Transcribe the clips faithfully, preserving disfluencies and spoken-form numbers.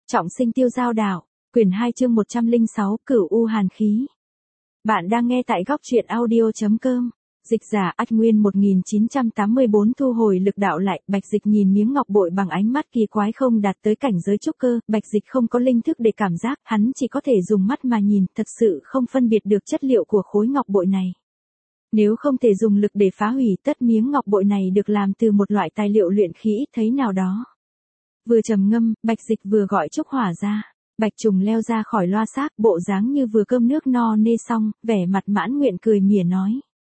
Trọng sinh tiêu giao đảo, quyển hai chương một trăm lẻ sáu, Cửu U hàn khí. Bạn đang nghe tại góc truyện audio.com. Dịch giả Ách Nguyên một nghìn chín trăm tám mươi tư thu hồi lực đạo lại, Bạch Dịch nhìn miếng ngọc bội bằng ánh mắt kỳ quái không đạt tới cảnh giới trúc cơ, Bạch Dịch không có linh thức để cảm giác, hắn chỉ có thể dùng mắt mà nhìn, thật sự không phân biệt được chất liệu của khối ngọc bội này. Nếu không thể dùng lực để phá hủy, tất miếng ngọc bội này được làm từ một loại tài liệu luyện khí ít thấy nào đó. Vừa trầm ngâm, Bạch Dịch vừa gọi Trúc Hỏa ra. Bạch Trùng leo ra khỏi loa xác, bộ dáng như vừa cơm nước no nê xong, vẻ mặt mãn nguyện cười mỉa nói.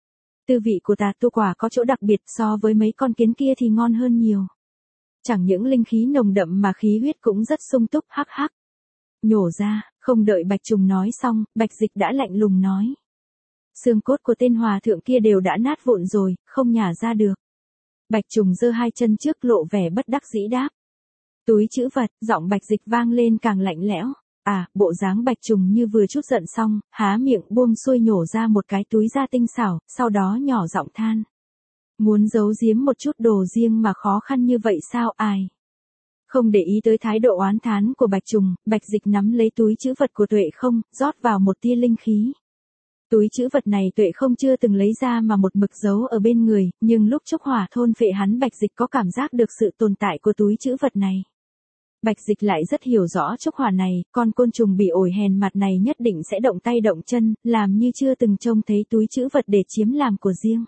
Tư vị của tà tu quả có chỗ đặc biệt, so với mấy con kiến kia thì ngon hơn nhiều. Chẳng những linh khí nồng đậm mà khí huyết cũng rất sung túc, hắc hắc. Nhổ ra, không đợi Bạch Trùng nói xong, Bạch Dịch đã lạnh lùng nói. Xương cốt của tên hòa thượng kia đều đã nát vụn rồi, không nhả ra được. Bạch Trùng giơ hai chân trước lộ vẻ bất đắc dĩ đáp. Túi trữ vật, giọng Bạch Dịch vang lên càng lạnh lẽo. À, bộ dáng Bạch Trùng như vừa chút giận xong, há miệng buông xuôi nhổ ra một cái túi da tinh xảo, sau đó nhỏ giọng than. Muốn giấu giếm một chút đồ riêng mà khó khăn như vậy sao ai? Không để ý tới thái độ oán thán của Bạch Trùng, Bạch Dịch nắm lấy túi trữ vật của Tuệ Không, rót vào một tia linh khí. Túi trữ vật này Tuệ Không chưa từng lấy ra mà một mực giấu ở bên người, nhưng lúc Trúc Hỏa thôn phệ hắn Bạch Dịch có cảm giác được sự tồn tại của túi trữ vật này. Bạch Dịch lại rất hiểu rõ Trúc Hỏa này, con côn trùng bị ổi hèn mặt này nhất định sẽ động tay động chân, làm như chưa từng trông thấy túi trữ vật để chiếm làm của riêng.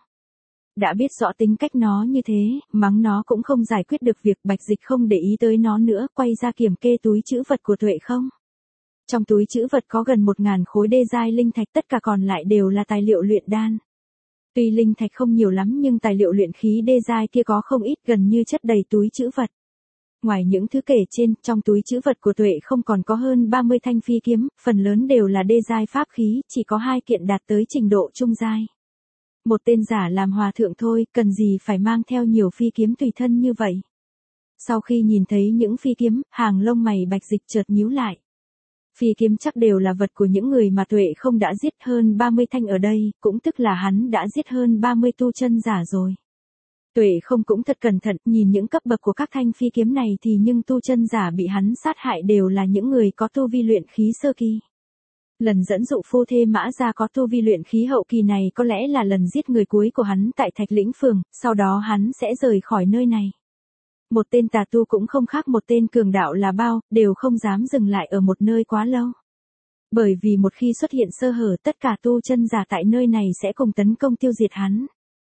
Đã biết rõ tính cách nó như thế, mắng nó cũng không giải quyết được việc, Bạch Dịch không để ý tới nó nữa, quay ra kiểm kê túi trữ vật của Tuệ Không. Trong túi trữ vật có gần một ngàn khối đê giai linh thạch, tất cả còn lại đều là tài liệu luyện đan. Tuy linh thạch không nhiều lắm nhưng tài liệu luyện khí đê giai kia có không ít, gần như chất đầy túi trữ vật. Ngoài những thứ kể trên, trong túi trữ vật của Tuệ Không còn có hơn ba mươi thanh phi kiếm, phần lớn đều là đê giai pháp khí, chỉ có hai kiện đạt tới trình độ trung giai. Một tên giả làm hòa thượng thôi, cần gì phải mang theo nhiều phi kiếm tùy thân như vậy. Sau khi nhìn thấy những phi kiếm, hàng lông mày Bạch Dịch chợt nhíu lại. Phi kiếm chắc đều là vật của những người mà Tuệ Không đã giết, hơn ba mươi thanh ở đây, cũng tức là hắn đã giết hơn ba mươi tu chân giả rồi. Tuệ Không cũng thật cẩn thận, nhìn những cấp bậc của các thanh phi kiếm này thì nhưng tu chân giả bị hắn sát hại đều là những người có tu vi luyện khí sơ kỳ. Lần dẫn dụ phu thê Mã Gia có tu vi luyện khí hậu kỳ này có lẽ là lần giết người cuối của hắn tại Thạch Lĩnh Phường, sau đó hắn sẽ rời khỏi nơi này. Một tên tà tu cũng không khác một tên cường đạo là bao, đều không dám dừng lại ở một nơi quá lâu. Bởi vì một khi xuất hiện sơ hở, tất cả tu chân giả tại nơi này sẽ cùng tấn công tiêu diệt hắn.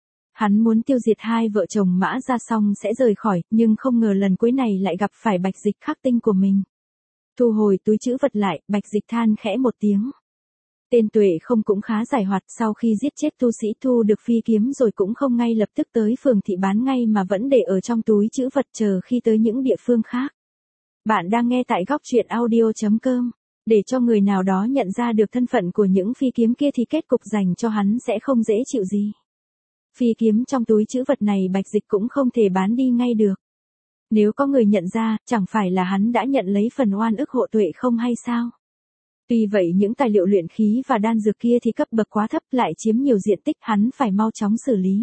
Hắn muốn tiêu diệt hai vợ chồng Mã Gia xong sẽ rời khỏi, nhưng không ngờ lần cuối này lại gặp phải Bạch Dịch khắc tinh của mình. Thu hồi túi trữ vật lại, Bạch Dịch than khẽ một tiếng. Tên Tuệ Không cũng khá giải hoạt, sau khi giết chết tu sĩ thu được phi kiếm rồi cũng không ngay lập tức tới phường thị bán ngay mà vẫn để ở trong túi trữ vật chờ khi tới những địa phương khác. Bạn đang nghe tại góc truyện audio.com. Để cho người nào đó nhận ra được thân phận của những phi kiếm kia thì kết cục dành cho hắn sẽ không dễ chịu gì. Phi kiếm trong túi trữ vật này Bạch Dịch cũng không thể bán đi ngay được. Nếu có người nhận ra, chẳng phải là hắn đã nhận lấy phần oan ức hộ Tuệ Không hay sao? Tuy vậy những tài liệu luyện khí và đan dược kia thì cấp bậc quá thấp, lại chiếm nhiều diện tích, hắn phải mau chóng xử lý.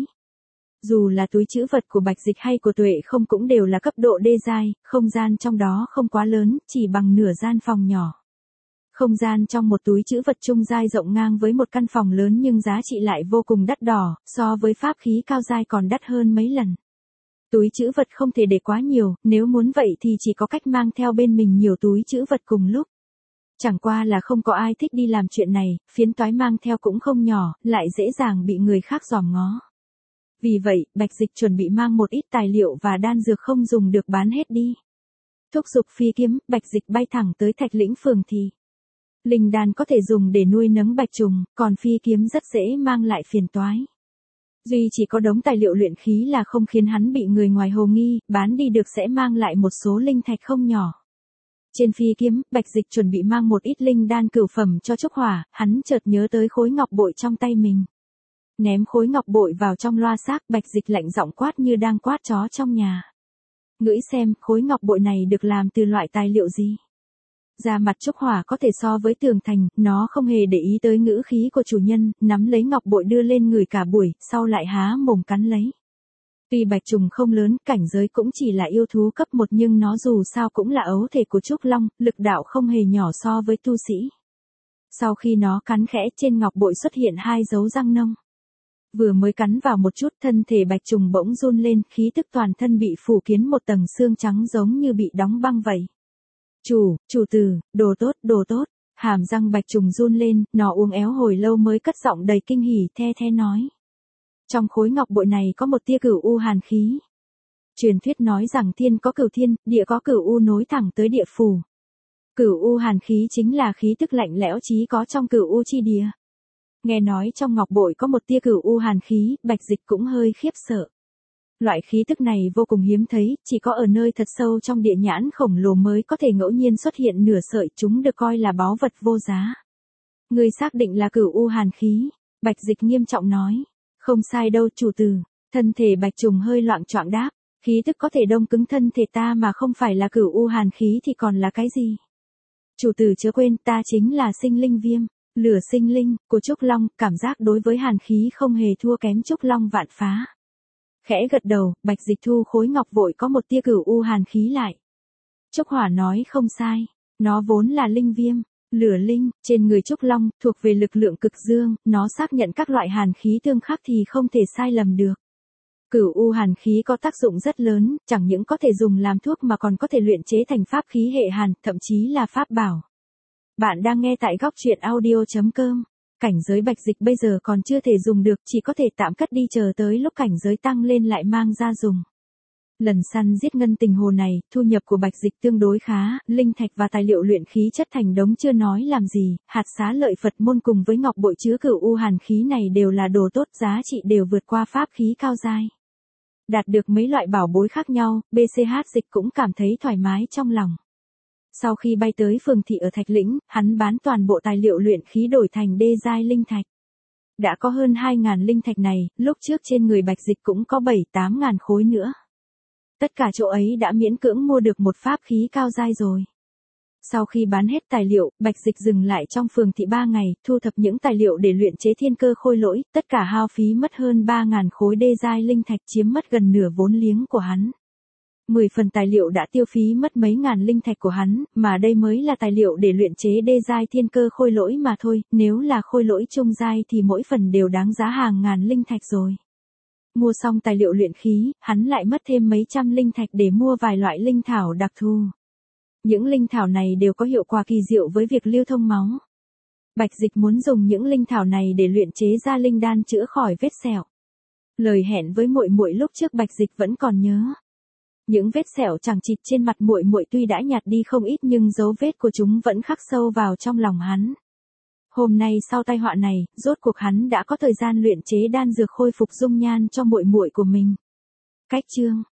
Dù là túi trữ vật của Bạch Dịch hay của Tuệ Không cũng đều là cấp độ đê giai, không gian trong đó không quá lớn, chỉ bằng nửa gian phòng nhỏ. Không gian trong một túi trữ vật trung giai rộng ngang với một căn phòng lớn nhưng giá trị lại vô cùng đắt đỏ, so với pháp khí cao giai còn đắt hơn mấy lần. Túi trữ vật không thể để quá nhiều, nếu muốn vậy thì chỉ có cách mang theo bên mình nhiều túi trữ vật cùng lúc. Chẳng qua là không có ai thích đi làm chuyện này, phiến toái mang theo cũng không nhỏ, lại dễ dàng bị người khác dòm ngó. Vì vậy, Bạch Dịch chuẩn bị mang một ít tài liệu và đan dược không dùng được bán hết đi. Thúc giục phi kiếm, Bạch Dịch bay thẳng tới Thạch Lĩnh Phường thì. Linh đan có thể dùng để nuôi nấng bạch trùng, còn phi kiếm rất dễ mang lại phiền toái. Duy chỉ có đống tài liệu luyện khí là không khiến hắn bị người ngoài hồ nghi, bán đi được sẽ mang lại một số linh thạch không nhỏ. Trên phi kiếm, Bạch Dịch chuẩn bị mang một ít linh đan cửu phẩm cho Trúc Hỏa, hắn chợt nhớ tới khối ngọc bội trong tay mình. Ném khối ngọc bội vào trong loa xác, Bạch Dịch lạnh giọng quát như đang quát chó trong nhà. Ngửi xem, khối ngọc bội này được làm từ loại tài liệu gì? Da mặt Trúc Hỏa có thể so với tường thành, nó không hề để ý tới ngữ khí của chủ nhân, nắm lấy ngọc bội đưa lên người cả buổi, sau lại há mồm cắn lấy. Tuy bạch trùng không lớn, cảnh giới cũng chỉ là yêu thú cấp một nhưng nó dù sao cũng là ấu thể của Trúc Long, lực đạo không hề nhỏ so với tu sĩ. Sau khi nó cắn khẽ trên ngọc bội xuất hiện hai dấu răng nông. Vừa mới cắn vào một chút thân thể bạch trùng bỗng run lên, khí tức toàn thân bị phủ kín một tầng xương trắng giống như bị đóng băng vậy. Chủ, chủ tử, đồ tốt, đồ tốt, hàm răng bạch trùng run lên, nó uống éo hồi lâu mới cất giọng đầy kinh hỉ the the nói. Trong khối ngọc bội này có một tia cửu u hàn khí. Truyền thuyết nói rằng thiên có cửu thiên, địa có cửu u nối thẳng tới địa phủ. Cửu u hàn khí chính là khí tức lạnh lẽo chí có trong cửu u chi địa. Nghe nói trong ngọc bội có một tia cửu u hàn khí, Bạch Dịch cũng hơi khiếp sợ. Loại khí tức này vô cùng hiếm thấy, chỉ có ở nơi thật sâu trong địa nhãn khổng lồ mới có thể ngẫu nhiên xuất hiện nửa sợi, chúng được coi là báu vật vô giá. Ngươi xác định là cửu u hàn khí, Bạch Dịch nghiêm trọng nói. Không sai đâu chủ tử, thân thể bạch trùng hơi loạng choạng đáp, khí tức có thể đông cứng thân thể ta mà không phải là cửu u hàn khí thì còn là cái gì? Chủ tử chớ quên ta chính là sinh linh viêm, lửa sinh linh, của Trúc Long, cảm giác đối với hàn khí không hề thua kém Trúc Long vạn phá. Khẽ gật đầu, Bạch Dịch thu khối ngọc vội có một tia cửu u hàn khí lại. Trúc Hỏa nói không sai, nó vốn là linh viêm. Lửa linh, trên người Trúc Long, thuộc về lực lượng cực dương, nó xác nhận các loại hàn khí tương khắc thì không thể sai lầm được. Cửu u hàn khí có tác dụng rất lớn, chẳng những có thể dùng làm thuốc mà còn có thể luyện chế thành pháp khí hệ hàn, thậm chí là pháp bảo. Bạn đang nghe tại góc truyện audio chấm com. Cảnh giới Bạch Dịch bây giờ còn chưa thể dùng được, chỉ có thể tạm cất đi chờ tới lúc cảnh giới tăng lên lại mang ra dùng. Lần săn giết ngân tình hồ này, thu nhập của Bạch Dịch tương đối khá, linh thạch và tài liệu luyện khí chất thành đống chưa nói làm gì, hạt xá lợi Phật môn cùng với ngọc bội chứa cửu u hàn khí này đều là đồ tốt, giá trị đều vượt qua pháp khí cao giai. Đạt được mấy loại bảo bối khác nhau, bê xê hát Dịch cũng cảm thấy thoải mái trong lòng. Sau khi bay tới phường thị ở Thạch Lĩnh, hắn bán toàn bộ tài liệu luyện khí đổi thành đê giai linh thạch. Đã có hơn hai ngàn linh thạch này, lúc trước trên người Bạch Dịch cũng có bảy tám ngàn khối nữa. Tất cả chỗ ấy đã miễn cưỡng mua được một pháp khí cao giai rồi. Sau khi bán hết tài liệu, Bạch Dịch dừng lại trong phường thị ba ngày, thu thập những tài liệu để luyện chế thiên cơ khôi lỗi, tất cả hao phí mất hơn ba ngàn khối đê giai linh thạch, chiếm mất gần nửa vốn liếng của hắn. mười phần tài liệu đã tiêu phí mất mấy ngàn linh thạch của hắn, mà đây mới là tài liệu để luyện chế đê giai thiên cơ khôi lỗi mà thôi, nếu là khôi lỗi trung giai thì mỗi phần đều đáng giá hàng ngàn linh thạch rồi. Mua xong tài liệu luyện khí, hắn lại mất thêm mấy trăm linh thạch để mua vài loại linh thảo đặc thù. Những linh thảo này đều có hiệu quả kỳ diệu với việc lưu thông máu. Bạch Dịch muốn dùng những linh thảo này để luyện chế ra linh đan chữa khỏi vết sẹo. Lời hẹn với muội muội lúc trước Bạch Dịch vẫn còn nhớ. Những vết sẹo chằng chịt trên mặt muội muội tuy đã nhạt đi không ít nhưng dấu vết của chúng vẫn khắc sâu vào trong lòng hắn. Hôm nay sau tai họa này, rốt cuộc hắn đã có thời gian luyện chế đan dược khôi phục dung nhan cho muội muội của mình. Cách chương